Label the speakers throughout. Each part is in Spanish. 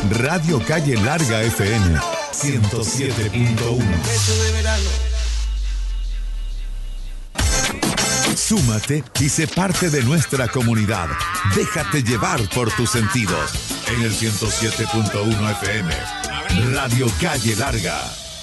Speaker 1: Radio Calle Larga FM 107.1. Súmate y sé parte de nuestra comunidad. Déjate llevar por tus sentidos. En el 107.1 FM. Radio Calle Larga.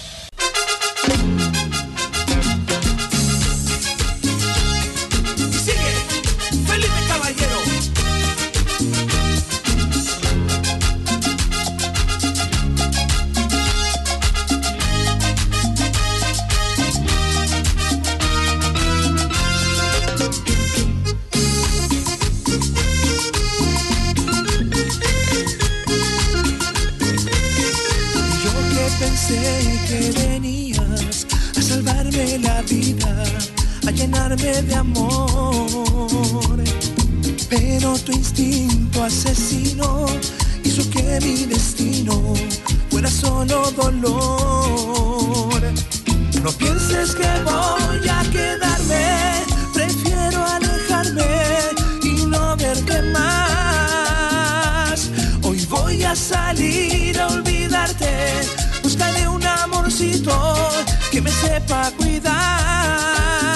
Speaker 2: De amor, pero tu instinto asesino hizo que mi destino fuera solo dolor. No pienses que voy a quedarme, prefiero alejarme y no verte más. Hoy voy a salir a olvidarte, buscaré un amorcito que me sepa cuidar.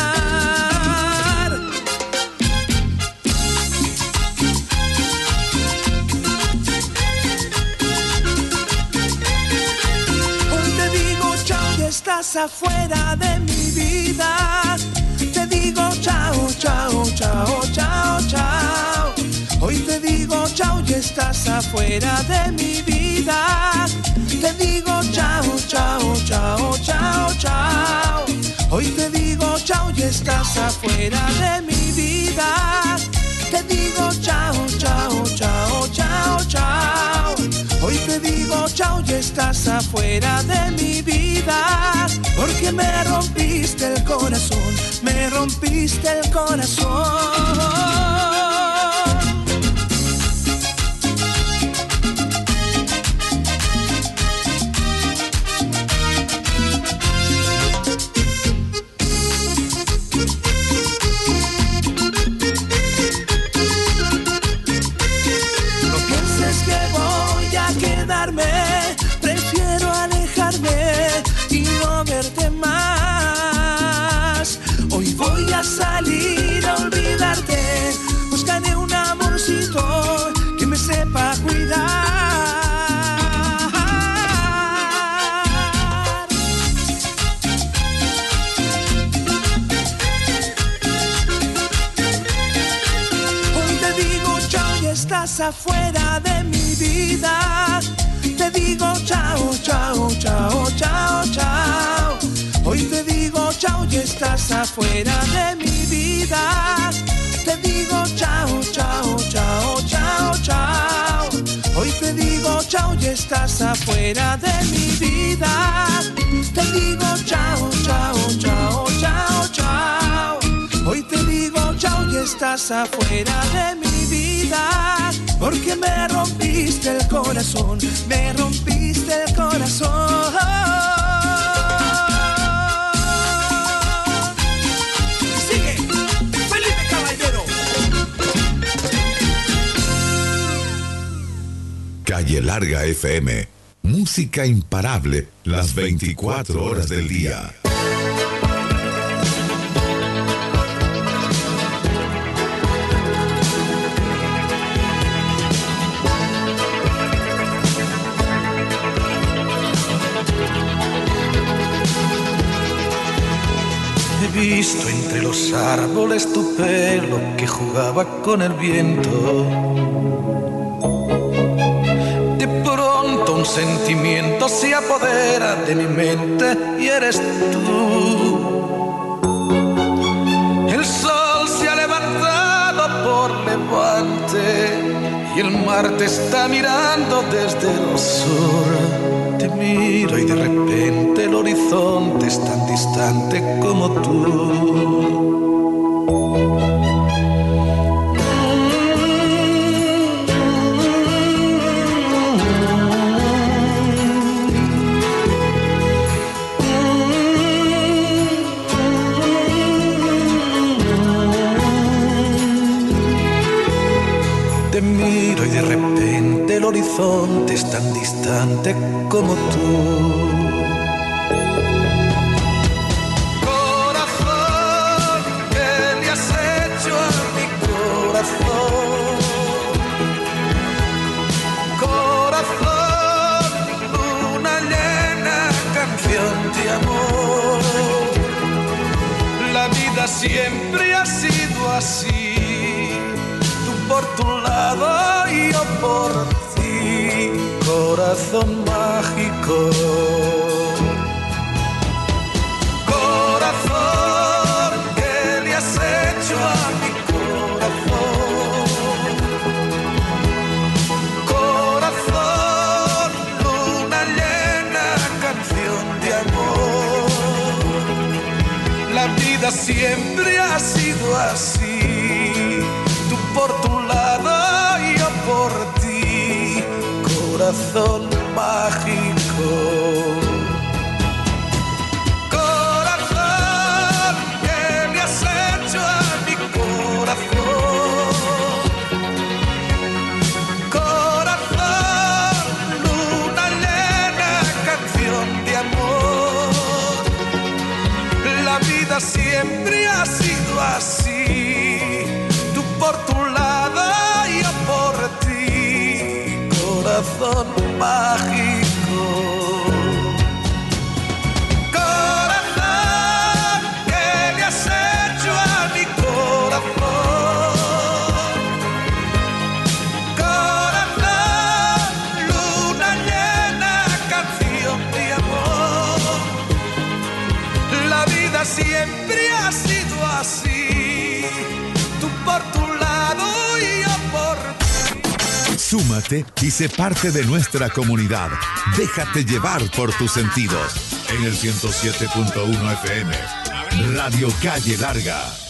Speaker 2: Estás afuera de mi vida. Te digo chao, chao, chao, chao, chao. Hoy te digo chao y estás afuera de mi vida. Te digo chao, chao, chao, chao, chao. Hoy te digo chao y estás afuera de mi vida. Te digo chao, chao, chao, chao, chao. Hoy te digo chao y estás afuera de mi vida. Porque me rompiste el corazón, me rompiste el corazón. Prefiero alejarme y no verte más. Hoy voy a salir a olvidarte, buscaré un amorcito que me sepa cuidar. Hoy te digo chao y estás afuera de mi vida. Te digo chao, chao, chao, chao, chao. Hoy te digo chao y estás afuera de mi vida. Te digo chao, chao, chao, chao, chao. Hoy te digo chao y estás afuera de mi vida. Te digo chao, chao, chao, chao, chao. Hoy te digo chao y estás afuera de mi vida. Porque me rompiste el corazón, me rompiste el corazón. Sigue, Felipe Caballero.
Speaker 1: Calle Larga FM, música imparable las 24 horas del día.
Speaker 3: He visto entre los árboles tu pelo que jugaba con el viento. De pronto un sentimiento se apodera de mi mente y eres tú. El sol se ha levantado por levante y el mar te está mirando desde el sur. Te miro y de repente el horizonte es tan distante como tú. Te miro y de repente el horizonte es tan distante como tú. Corazón, ¿qué le has hecho a mi corazón? Corazón, luna llena, canción de amor. La vida siempre ha sido así, tú por tu lado y yo por ti, corazón mágico. Corazón, ¿qué le has hecho a mi corazón? Corazón, luna llena, canción de amor. La vida siempre ha sido así, tú por tu lado y yo por ti, corazón mágico. Corazón, ¿qué le has hecho a mi corazón? Corazón, luna llena, canción de amor. La vida siempre ha sido así, tú por tu lado y yo por ti, corazón mágico. Corazón, ¿qué le has hecho a mi corazón? Corazón, luna llena, canción de amor. La vida siempre ha sido así, tú por tu lado y yo por ti.
Speaker 1: Súmate y sé parte de nuestra comunidad. Déjate llevar por tus sentidos. En el 107.1 FM, Radio Calle Larga.